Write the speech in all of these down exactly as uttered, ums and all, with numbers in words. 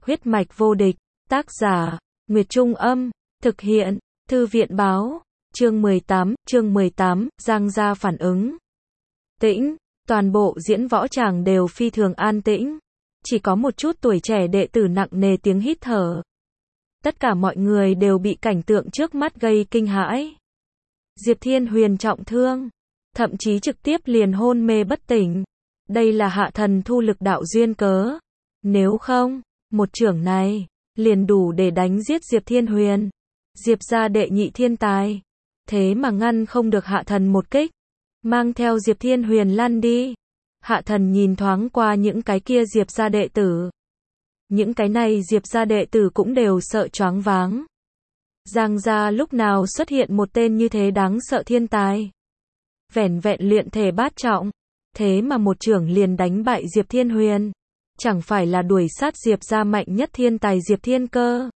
Huyết mạch vô địch, tác giả, Nguyệt Trung Âm, thực hiện, Thư viện báo, chương mười tám, chương mười tám, Giang gia phản ứng. Tĩnh, toàn bộ diễn võ tràng đều phi thường an tĩnh, chỉ có một chút tuổi trẻ đệ tử nặng nề tiếng hít thở. Tất cả mọi người đều bị cảnh tượng trước mắt gây kinh hãi. Diệp Thiên Huyền trọng thương, thậm chí trực tiếp liền hôn mê bất tỉnh. Đây là hạ thần thu lực đạo duyên cớ. Nếu không, một chưởng này liền đủ để đánh giết Diệp Thiên Huyền. Diệp gia đệ nhị thiên tài, thế mà ngăn không được hạ thần một kích, mang theo Diệp Thiên Huyền lăn đi. Hạ thần nhìn thoáng qua những cái kia Diệp gia đệ tử. Những cái này Diệp gia đệ tử cũng đều sợ choáng váng. Giang gia lúc nào xuất hiện một tên như thế đáng sợ thiên tài. Vẻn vẹn luyện thể bát trọng, thế mà một chưởng liền đánh bại Diệp Thiên Huyền. Chẳng phải là đuổi sát Diệp gia mạnh nhất thiên tài Diệp Thiên Cơ.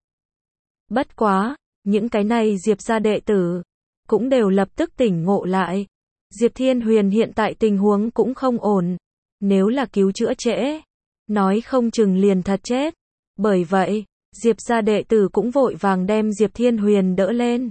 Bất quá, những cái này Diệp gia đệ tử cũng đều lập tức tỉnh ngộ lại. Diệp Thiên Huyền hiện tại tình huống cũng không ổn. Nếu là cứu chữa trễ, nói không chừng liền thật chết. Bởi vậy, Diệp gia đệ tử cũng vội vàng đem Diệp Thiên Huyền đỡ lên.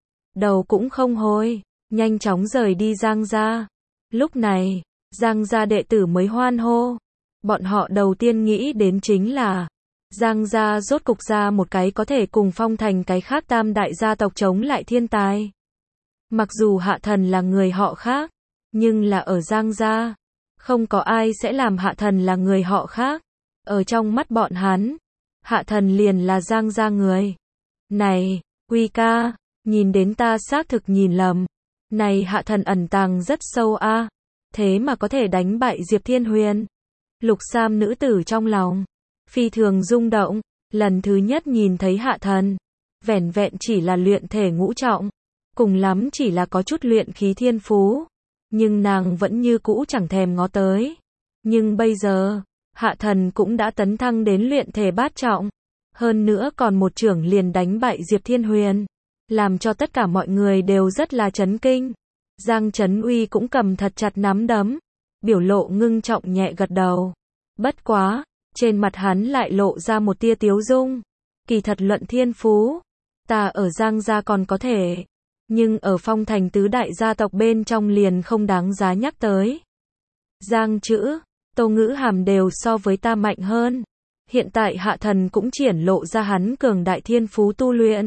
Đầu cũng không hối, nhanh chóng rời đi Giang gia. Lúc này, Giang gia đệ tử mới hoan hô. Bọn họ đầu tiên nghĩ đến chính là Giang gia rốt cục ra một cái có thể cùng Phong Thành cái khác tam đại gia tộc chống lại thiên tài. Mặc dù hạ thần là người họ khác, nhưng là ở Giang gia, không có ai sẽ làm hạ thần là người họ khác. Ở trong mắt bọn hắn, hạ thần liền là Giang gia người. Này, Quy ca, nhìn đến ta xác thực nhìn lầm. Này hạ thần ẩn tàng rất sâu a, à. Thế mà có thể đánh bại Diệp Thiên Huyền. Lục Sam nữ tử trong lòng phi thường rung động, lần thứ nhất nhìn thấy hạ thần, vẻn vẹn chỉ là luyện thể ngũ trọng, cùng lắm chỉ là có chút luyện khí thiên phú, nhưng nàng vẫn như cũ chẳng thèm ngó tới. Nhưng bây giờ, hạ thần cũng đã tấn thăng đến luyện thể bát trọng, hơn nữa còn một chưởng liền đánh bại Diệp Thiên Huyền, làm cho tất cả mọi người đều rất là chấn kinh. Giang Chấn Uy cũng cầm thật chặt nắm đấm, biểu lộ ngưng trọng nhẹ gật đầu. Bất quá, trên mặt hắn lại lộ ra một tia tiếu dung. Kỳ thật luận thiên phú, ta ở Giang gia còn có thể, nhưng ở Phong Thành tứ đại gia tộc bên trong liền không đáng giá nhắc tới. Giang Chữ, Tô Ngữ Hàm đều so với ta mạnh hơn. Hiện tại hạ thần cũng triển lộ ra hắn cường đại thiên phú tu luyện.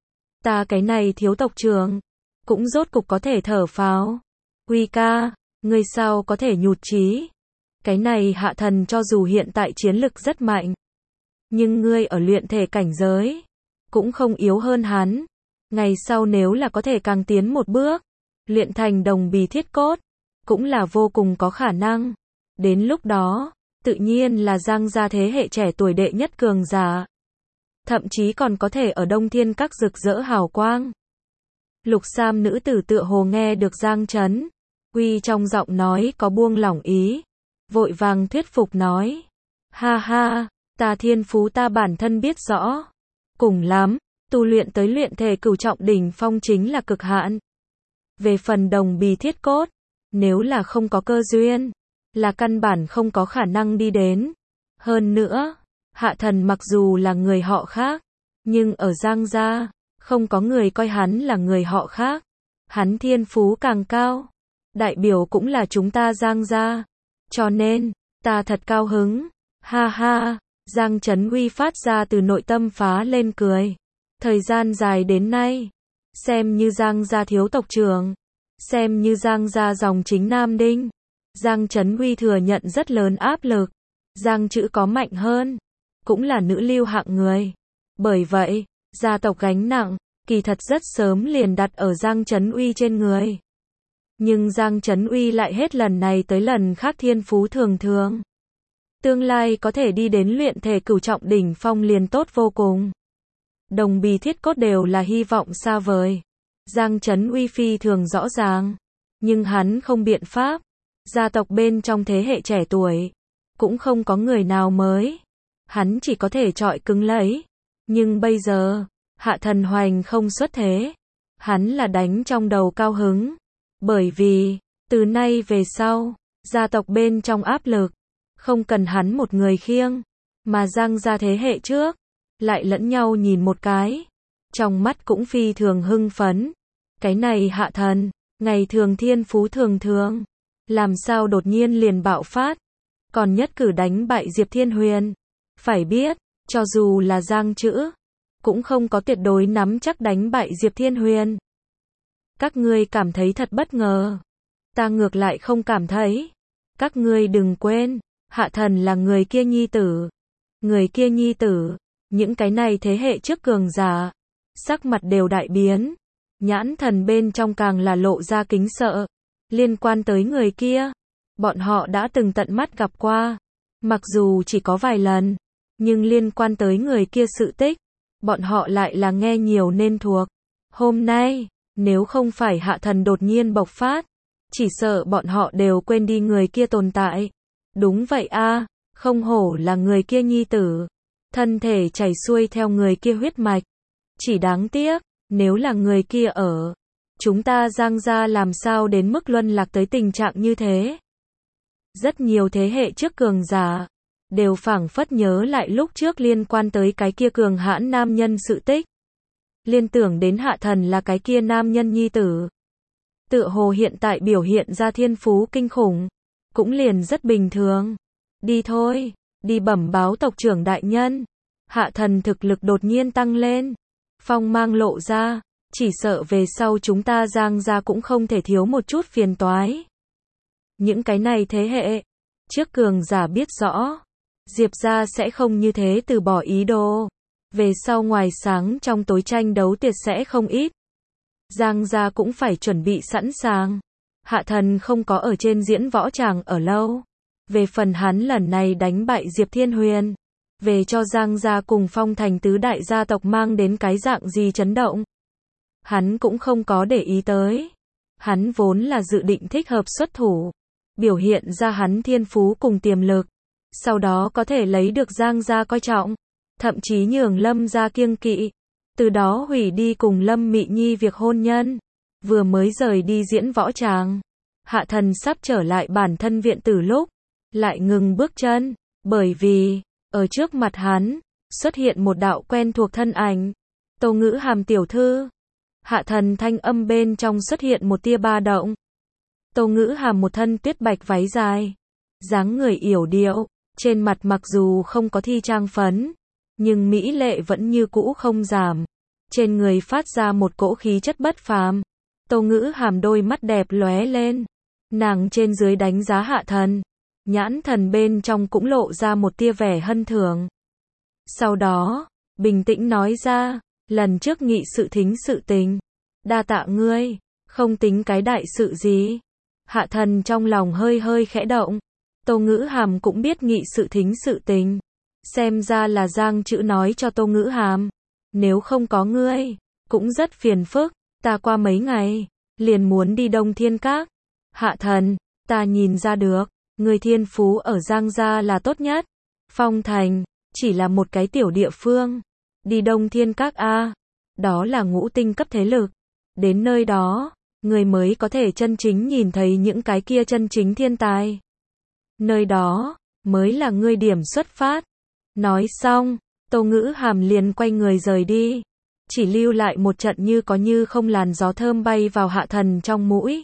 Ta cái này thiếu tộc trưởng, cũng rốt cục có thể thở phào. Quy ca, ngươi sao có thể nhụt chí? Cái này hạ thần cho dù hiện tại chiến lực rất mạnh, nhưng ngươi ở luyện thể cảnh giới cũng không yếu hơn hắn. Ngày sau nếu là có thể càng tiến một bước, luyện thành đồng bì thiết cốt, cũng là vô cùng có khả năng. Đến lúc đó, tự nhiên là Giang gia thế hệ trẻ tuổi đệ nhất cường giả. Thậm chí còn có thể ở Đông Thiên Các rực rỡ hào quang. Lục Sam nữ tử tựa hồ nghe được Giang Chấn Uy trong giọng nói có buông lỏng ý, vội vàng thuyết phục nói. Ha ha, ta thiên phú ta bản thân biết rõ. Cùng lắm, tu luyện tới luyện thể cửu trọng đỉnh phong chính là cực hạn. Về phần đồng bì thiết cốt, nếu là không có cơ duyên, là căn bản không có khả năng đi đến. Hơn nữa, hạ thần mặc dù là người họ khác, nhưng ở Giang gia, không có người coi hắn là người họ khác. Hắn thiên phú càng cao, đại biểu cũng là chúng ta Giang gia. Cho nên, ta thật cao hứng. Ha ha, Giang Chấn Uy phát ra từ nội tâm phá lên cười. Thời gian dài đến nay, xem như Giang gia thiếu tộc trưởng, xem như Giang gia dòng chính Nam Đinh, Giang Chấn Uy thừa nhận rất lớn áp lực. Giang Chữ có mạnh hơn, cũng là nữ lưu hạng người. Bởi vậy, gia tộc gánh nặng, kỳ thật rất sớm liền đặt ở Giang Chấn Uy trên người. Nhưng Giang Chấn Uy lại hết lần này tới lần khác thiên phú thường thường. Tương lai có thể đi đến luyện thể cửu trọng đỉnh phong liền tốt vô cùng. Đồng bì thiết cốt đều là hy vọng xa vời. Giang Chấn Uy phi thường rõ ràng, nhưng hắn không biện pháp. Gia tộc bên trong thế hệ trẻ tuổi, cũng không có người nào mới. Hắn chỉ có thể chọi cứng lấy. Nhưng bây giờ, hạ thần hoành không xuất thế. Hắn là đánh trong đầu cao hứng. Bởi vì, từ nay về sau, gia tộc bên trong áp lực, không cần hắn một người khiêng. Mà Giang gia thế hệ trước, lại lẫn nhau nhìn một cái, trong mắt cũng phi thường hưng phấn. Cái này Hạ Thần, ngày thường thiên phú thường thường, làm sao đột nhiên liền bạo phát, còn nhất cử đánh bại Diệp Thiên Huyền. Phải biết, cho dù là Giang Trữ, cũng không có tuyệt đối nắm chắc đánh bại Diệp Thiên Huyền. Các ngươi cảm thấy thật bất ngờ. Ta ngược lại không cảm thấy. Các ngươi đừng quên, Hạ Thần là người kia nhi tử. Người kia nhi tử, những cái này thế hệ trước cường giả, sắc mặt đều đại biến. Nhãn thần bên trong càng là lộ ra kính sợ. Liên quan tới người kia, bọn họ đã từng tận mắt gặp qua. Mặc dù chỉ có vài lần, nhưng liên quan tới người kia sự tích, bọn họ lại là nghe nhiều nên thuộc. Hôm nay, nếu không phải Hạ Thần đột nhiên bộc phát, chỉ sợ bọn họ đều quên đi người kia tồn tại. Đúng vậy a, không hổ là người kia nhi tử. Thân thể chảy xuôi theo người kia huyết mạch. Chỉ đáng tiếc, nếu là người kia ở, chúng ta Giang gia làm sao đến mức luân lạc tới tình trạng như thế. Rất nhiều thế hệ trước cường giả, đều phảng phất nhớ lại lúc trước liên quan tới cái kia cường hãn nam nhân sự tích. Liên tưởng đến Hạ Thần là cái kia nam nhân nhi tử. Tựa hồ hiện tại biểu hiện ra thiên phú kinh khủng, cũng liền rất bình thường. Đi thôi, đi bẩm báo tộc trưởng đại nhân. Hạ Thần thực lực đột nhiên tăng lên, phong mang lộ ra, chỉ sợ về sau chúng ta Giang gia cũng không thể thiếu một chút phiền toái. Những cái này thế hệ trước cường giả biết rõ, Diệp gia sẽ không như thế từ bỏ ý đồ. Về sau ngoài sáng trong tối tranh đấu tuyệt sẽ không ít. Giang gia cũng phải chuẩn bị sẵn sàng. Hạ Thần không có ở trên diễn võ tràng ở lâu. Về phần hắn lần này đánh bại Diệp Thiên Huyền, về cho Giang gia cùng Phong Thành tứ đại gia tộc mang đến cái dạng gì chấn động, hắn cũng không có để ý tới. Hắn vốn là dự định thích hợp xuất thủ, biểu hiện ra hắn thiên phú cùng tiềm lực, sau đó có thể lấy được Giang gia coi trọng, thậm chí nhường Lâm gia kiêng kỵ, từ đó hủy đi cùng Lâm Mị Nhi việc hôn nhân. Vừa mới rời đi diễn võ tràng, Hạ Thần sắp trở lại bản thân viện tử lúc, lại ngừng bước chân, bởi vì, ở trước mặt hắn, xuất hiện một đạo quen thuộc thân ảnh. Tô Ngữ Hàm tiểu thư. Hạ Thần thanh âm bên trong xuất hiện một tia ba động. Tô Ngữ Hàm một thân tuyết bạch váy dài, dáng người yểu điệu, trên mặt mặc dù không có thi trang phấn, nhưng mỹ lệ vẫn như cũ không giảm. Trên người phát ra một cỗ khí chất bất phàm. Tô Ngữ Hàm đôi mắt đẹp lóe lên, nàng trên dưới đánh giá Hạ Thần, nhãn thần bên trong cũng lộ ra một tia vẻ hân thường. Sau đó, bình tĩnh nói ra, lần trước nghị sự thính sự tình, đa tạ ngươi, không tính cái đại sự gì. Hạ Thần trong lòng hơi hơi khẽ động. Tô Ngữ Hàm cũng biết nghị sự thính sự tình, xem ra là Giang Trữ nói cho Tô Ngữ Hàm, nếu không có ngươi, cũng rất phiền phức, ta qua mấy ngày, liền muốn đi Đông Thiên Các. Hạ Thần, ta nhìn ra được, người thiên phú ở Giang gia là tốt nhất. Phong Thành, chỉ là một cái tiểu địa phương. Đi Đông Thiên Các a, đó là ngũ tinh cấp thế lực. Đến nơi đó, người mới có thể chân chính nhìn thấy những cái kia chân chính thiên tài. Nơi đó, mới là ngươi điểm xuất phát. Nói xong, Tô Ngữ Hàm liền quay người rời đi, chỉ lưu lại một trận như có như không làn gió thơm bay vào Hạ Thần trong mũi.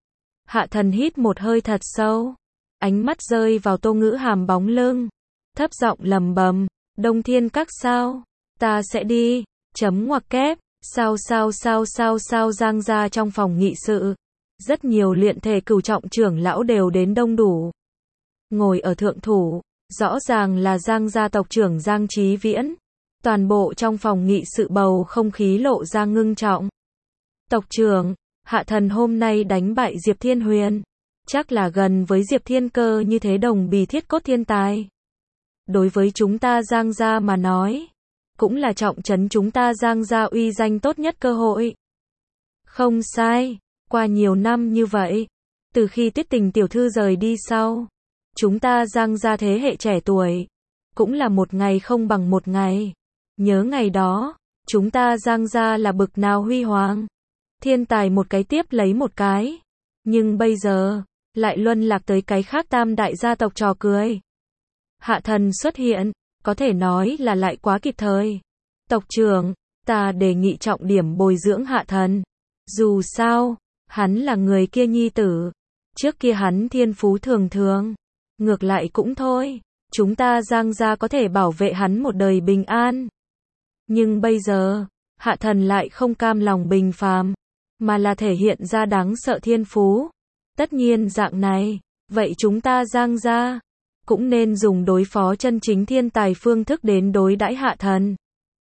Hạ Thần hít một hơi thật sâu, ánh mắt rơi vào Tô Ngữ Hàm bóng lưng, thấp giọng lầm bầm, Đông Thiên Các sao? Ta sẽ đi, chấm ngoặc kép, sao sao sao sao sao Giang gia trong phòng nghị sự. Rất nhiều luyện thể cửu trọng trưởng lão đều đến đông đủ. Ngồi ở thượng thủ, rõ ràng là Giang gia tộc trưởng Giang Chí Viễn. Toàn bộ trong phòng nghị sự bầu không khí lộ ra ngưng trọng. Tộc trưởng, Hạ Thần hôm nay đánh bại Diệp Thiên Huyền, chắc là gần với Diệp Thiên Cơ như thế đồng bì thiết cốt thiên tài. Đối với chúng ta Giang gia mà nói, cũng là trọng trấn chúng ta Giang gia uy danh tốt nhất cơ hội. Không sai, qua nhiều năm như vậy, từ khi Tuyết Tình tiểu thư rời đi sau, chúng ta Giang gia thế hệ trẻ tuổi, cũng là một ngày không bằng một ngày. Nhớ ngày đó, chúng ta Giang gia là bực nào huy hoàng. Thiên tài một cái tiếp lấy một cái. Nhưng bây giờ, lại luân lạc tới cái khác tam đại gia tộc trò cười. Hạ Thần xuất hiện, có thể nói là lại quá kịp thời. Tộc trưởng, ta đề nghị trọng điểm bồi dưỡng Hạ Thần. Dù sao, hắn là người kia nhi tử. Trước kia hắn thiên phú thường thường. Ngược lại cũng thôi, chúng ta Giang gia có thể bảo vệ hắn một đời bình an. Nhưng bây giờ, Hạ Thần lại không cam lòng bình phàm, mà là thể hiện ra đáng sợ thiên phú. Tất nhiên dạng này, vậy chúng ta Giang gia cũng nên dùng đối phó chân chính thiên tài phương thức đến đối đãi Hạ Thần.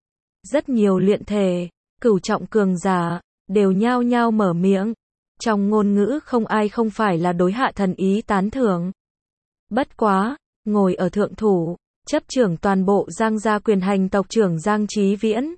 Rất nhiều luyện thể, cửu trọng cường giả, đều nhao nhao mở miệng. Trong ngôn ngữ không ai không phải là đối Hạ Thần ý tán thưởng. Bất quá, ngồi ở thượng thủ, chấp trưởng toàn bộ Giang gia quyền hành tộc trưởng Giang Chí Viễn.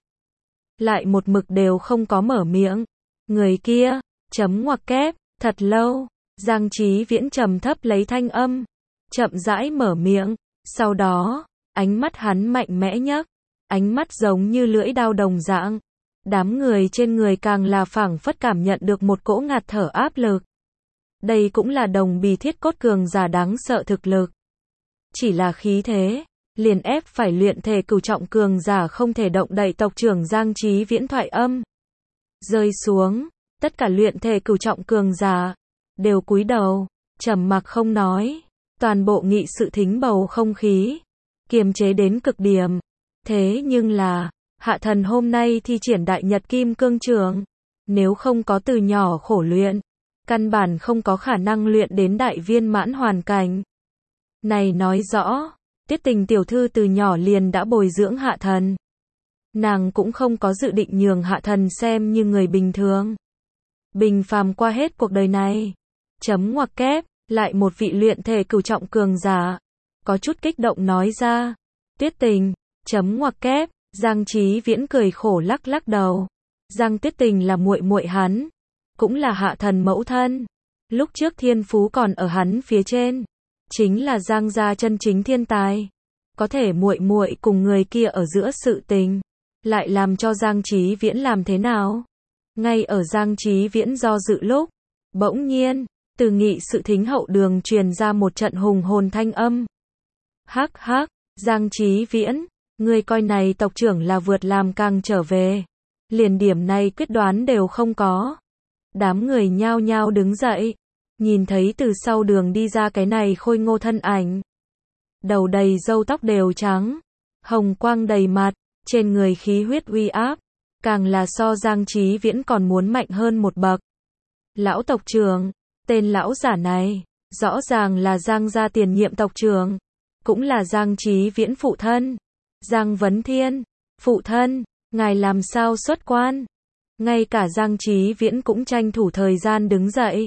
Lại một mực đều không có mở miệng. Người kia, chấm ngoặc kép, thật lâu, Giang Chí Viễn trầm thấp lấy thanh âm, chậm rãi mở miệng, sau đó, ánh mắt hắn mạnh mẽ nhấc, ánh mắt giống như lưỡi dao đồng dạng. Đám người trên người càng là phảng phất cảm nhận được một cỗ ngạt thở áp lực. Đây cũng là đồng bì thiết cốt cường giả đáng sợ thực lực. Chỉ là khí thế, liền ép phải luyện thể cửu trọng cường giả không thể động đậy tộc trưởng Giang Chí Viễn thoại âm. Rơi xuống, tất cả luyện thể cửu trọng cường giả đều cúi đầu, trầm mặc không nói. Toàn bộ nghị sự thính bầu không khí kiềm chế đến cực điểm. Thế nhưng là, Hạ Thần hôm nay thi triển đại nhật kim cương trường, nếu không có từ nhỏ khổ luyện, căn bản không có khả năng luyện đến đại viên mãn hoàn cảnh. Này nói rõ, Tiết Tình tiểu thư từ nhỏ liền đã bồi dưỡng Hạ Thần. Nàng cũng không có dự định nhường Hạ Thần xem như người bình thường. Bình phàm qua hết cuộc đời này. Chấm ngoặc kép, lại một vị luyện thể cửu trọng cường giả. Có chút kích động nói ra. Tiết Tình, chấm ngoặc kép, Giang Chí Viễn cười khổ lắc lắc đầu. Giang Tiết Tình là muội muội hắn, cũng là Hạ Thần mẫu thân. Lúc trước thiên phú còn ở hắn phía trên, chính là Giang gia chân chính thiên tài. Có thể muội muội cùng người kia ở giữa sự tình, lại làm cho Giang Chí Viễn làm thế nào? Ngay ở Giang Chí Viễn do dự lúc, bỗng nhiên, từ nghị sự thính hậu đường truyền ra một trận hùng hồn thanh âm. Hắc hắc, Giang Chí Viễn, ngươi coi này tộc trưởng là vượt làm càng trở về. Liền điểm này quyết đoán đều không có. Đám người nhao nhao đứng dậy, nhìn thấy từ sau đường đi ra cái này khôi ngô thân ảnh. Đầu đầy râu tóc đều trắng, hồng quang đầy mặt, trên người khí huyết uy áp, càng là so Giang Chí Viễn còn muốn mạnh hơn một bậc. Lão tộc trưởng, tên lão giả này, rõ ràng là Giang gia tiền nhiệm tộc trưởng, cũng là Giang Chí Viễn phụ thân. Giang Vấn Thiên, phụ thân, ngài làm sao xuất quan? Ngay cả Giang Chí Viễn cũng tranh thủ thời gian đứng dậy.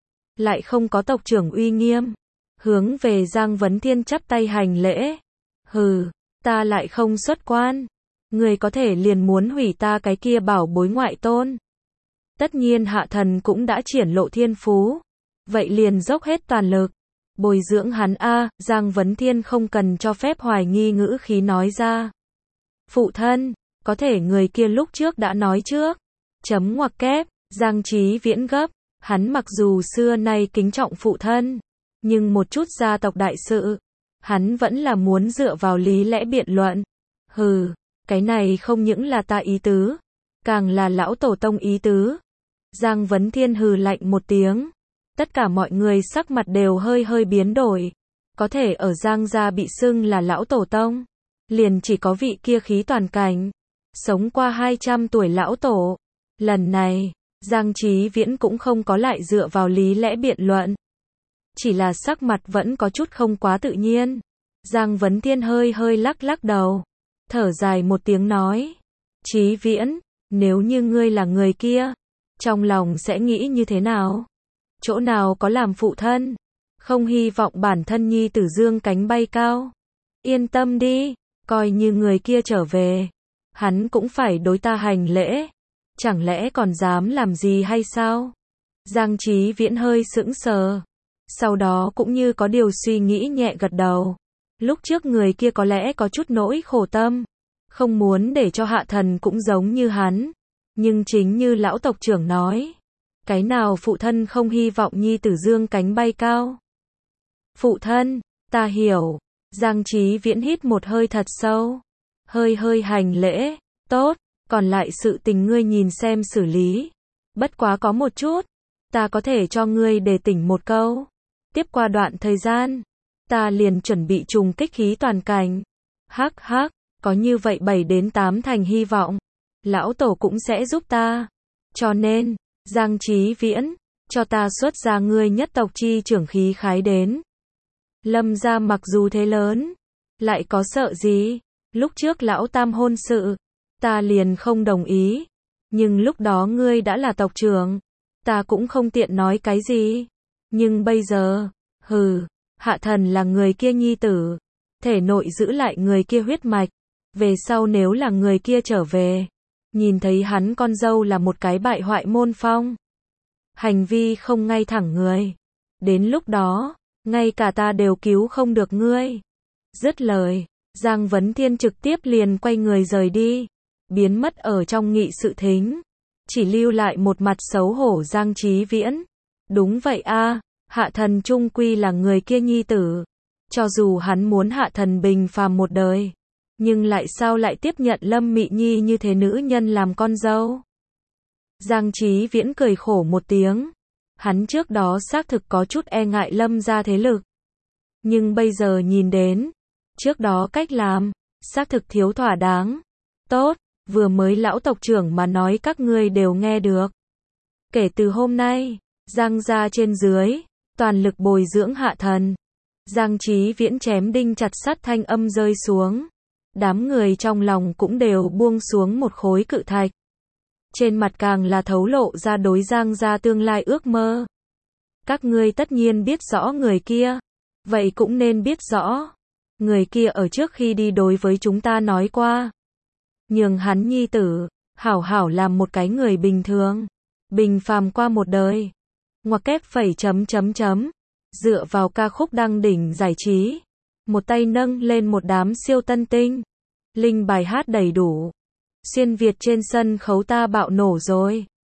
Lại không có tộc trưởng uy nghiêm, hướng về Giang Vấn Thiên chắp tay hành lễ. Hừ, ta lại không xuất quan. Người có thể liền muốn hủy ta cái kia bảo bối ngoại tôn. Tất nhiên Hạ Thần cũng đã triển lộ thiên phú. Vậy liền dốc hết toàn lực. Bồi dưỡng hắn a, Giang Vấn Thiên không cần cho phép hoài nghi ngữ khí nói ra. Phụ thân, có thể người kia lúc trước đã nói trước. Chấm ngoặc kép, Giang Chí Viễn gấp, hắn mặc dù xưa nay kính trọng phụ thân, nhưng một chút gia tộc đại sự, hắn vẫn là muốn dựa vào lý lẽ biện luận. Hừ, cái này không những là ta ý tứ, càng là lão tổ tông ý tứ. Giang Vấn Thiên hừ lạnh một tiếng. Tất cả mọi người sắc mặt đều hơi hơi biến đổi. Có thể ở Giang gia bị xưng là lão tổ tông, liền chỉ có vị kia khí toàn cảnh, sống qua hai trăm tuổi lão tổ. Lần này, Giang Chí Viễn cũng không có lại dựa vào lý lẽ biện luận. Chỉ là sắc mặt vẫn có chút không quá tự nhiên. Giang Vấn Thiên hơi hơi lắc lắc đầu, thở dài một tiếng nói. Chí Viễn, nếu như ngươi là người kia, trong lòng sẽ nghĩ như thế nào? Chỗ nào có làm phụ thân, không hy vọng bản thân nhi tử dương cánh bay cao. Yên tâm đi, coi như người kia trở về, hắn cũng phải đối ta hành lễ. Chẳng lẽ còn dám làm gì hay sao? Giang Chí Viễn hơi sững sờ, sau đó cũng như có điều suy nghĩ nhẹ gật đầu. Lúc trước người kia có lẽ có chút nỗi khổ tâm, không muốn để cho Hạ Thần cũng giống như hắn. Nhưng chính như lão tộc trưởng nói, cái nào phụ thân không hy vọng nhi tử dương cánh bay cao? Phụ thân, ta hiểu. Giang Chí Viễn hít một hơi thật sâu, hơi hơi hành lễ, tốt, còn lại sự tình ngươi nhìn xem xử lý. Bất quá có một chút, ta có thể cho ngươi đề tỉnh một câu. Tiếp qua đoạn thời gian, ta liền chuẩn bị trùng kích khí toàn cảnh. Hắc hắc, có như vậy bảy đến tám thành hy vọng, lão tổ cũng sẽ giúp ta. Cho nên, Giang Chí Viễn, cho ta xuất ra ngươi nhất tộc chi trưởng khí khái đến. Lâm gia mặc dù thế lớn, lại có sợ gì? Lúc trước lão tam hôn sự, ta liền không đồng ý. Nhưng lúc đó ngươi đã là tộc trưởng, ta cũng không tiện nói cái gì. Nhưng bây giờ, hừ, Hạ Thần là người kia nhi tử, thể nội giữ lại người kia huyết mạch. Về sau nếu là người kia trở về, nhìn thấy hắn con dâu là một cái bại hoại môn phong, hành vi không ngay thẳng người, đến lúc đó, ngay cả ta đều cứu không được ngươi. Dứt lời, Giang Vấn Thiên trực tiếp liền quay người rời đi, biến mất ở trong nghị sự thính, chỉ lưu lại một mặt xấu hổ Giang Chí Viễn. Đúng vậy a, Hạ Thần trung quy là người kia nhi tử, cho dù hắn muốn Hạ Thần bình phàm một đời, nhưng lại sao lại tiếp nhận Lâm Mị Nhi như thế nữ nhân làm con dâu? Giang Chí Viễn cười khổ một tiếng, hắn trước đó xác thực có chút e ngại Lâm gia thế lực, nhưng bây giờ nhìn đến, trước đó cách làm, xác thực thiếu thỏa đáng. Tốt, vừa mới lão tộc trưởng mà nói các ngươi đều nghe được. Kể từ hôm nay, Giang gia trên dưới, toàn lực bồi dưỡng Hạ Thần. Giang Chí Viễn chém đinh chặt sắt thanh âm rơi xuống. Đám người trong lòng cũng đều buông xuống một khối cự thạch. Trên mặt càng là thấu lộ ra đối Giang gia tương lai ước mơ. Các ngươi tất nhiên biết rõ người kia, vậy cũng nên biết rõ. Người kia ở trước khi đi đối với chúng ta nói qua, nhường hắn nhi tử, hảo hảo làm một cái người bình thường, bình phàm qua một đời. Ngoặc kép phẩy chấm chấm chấm, dựa vào ca khúc đăng đỉnh giải trí, một tay nâng lên một đám siêu tân tinh, linh bài hát đầy đủ. Xuyên Việt trên sân khấu ta bạo nổ rồi.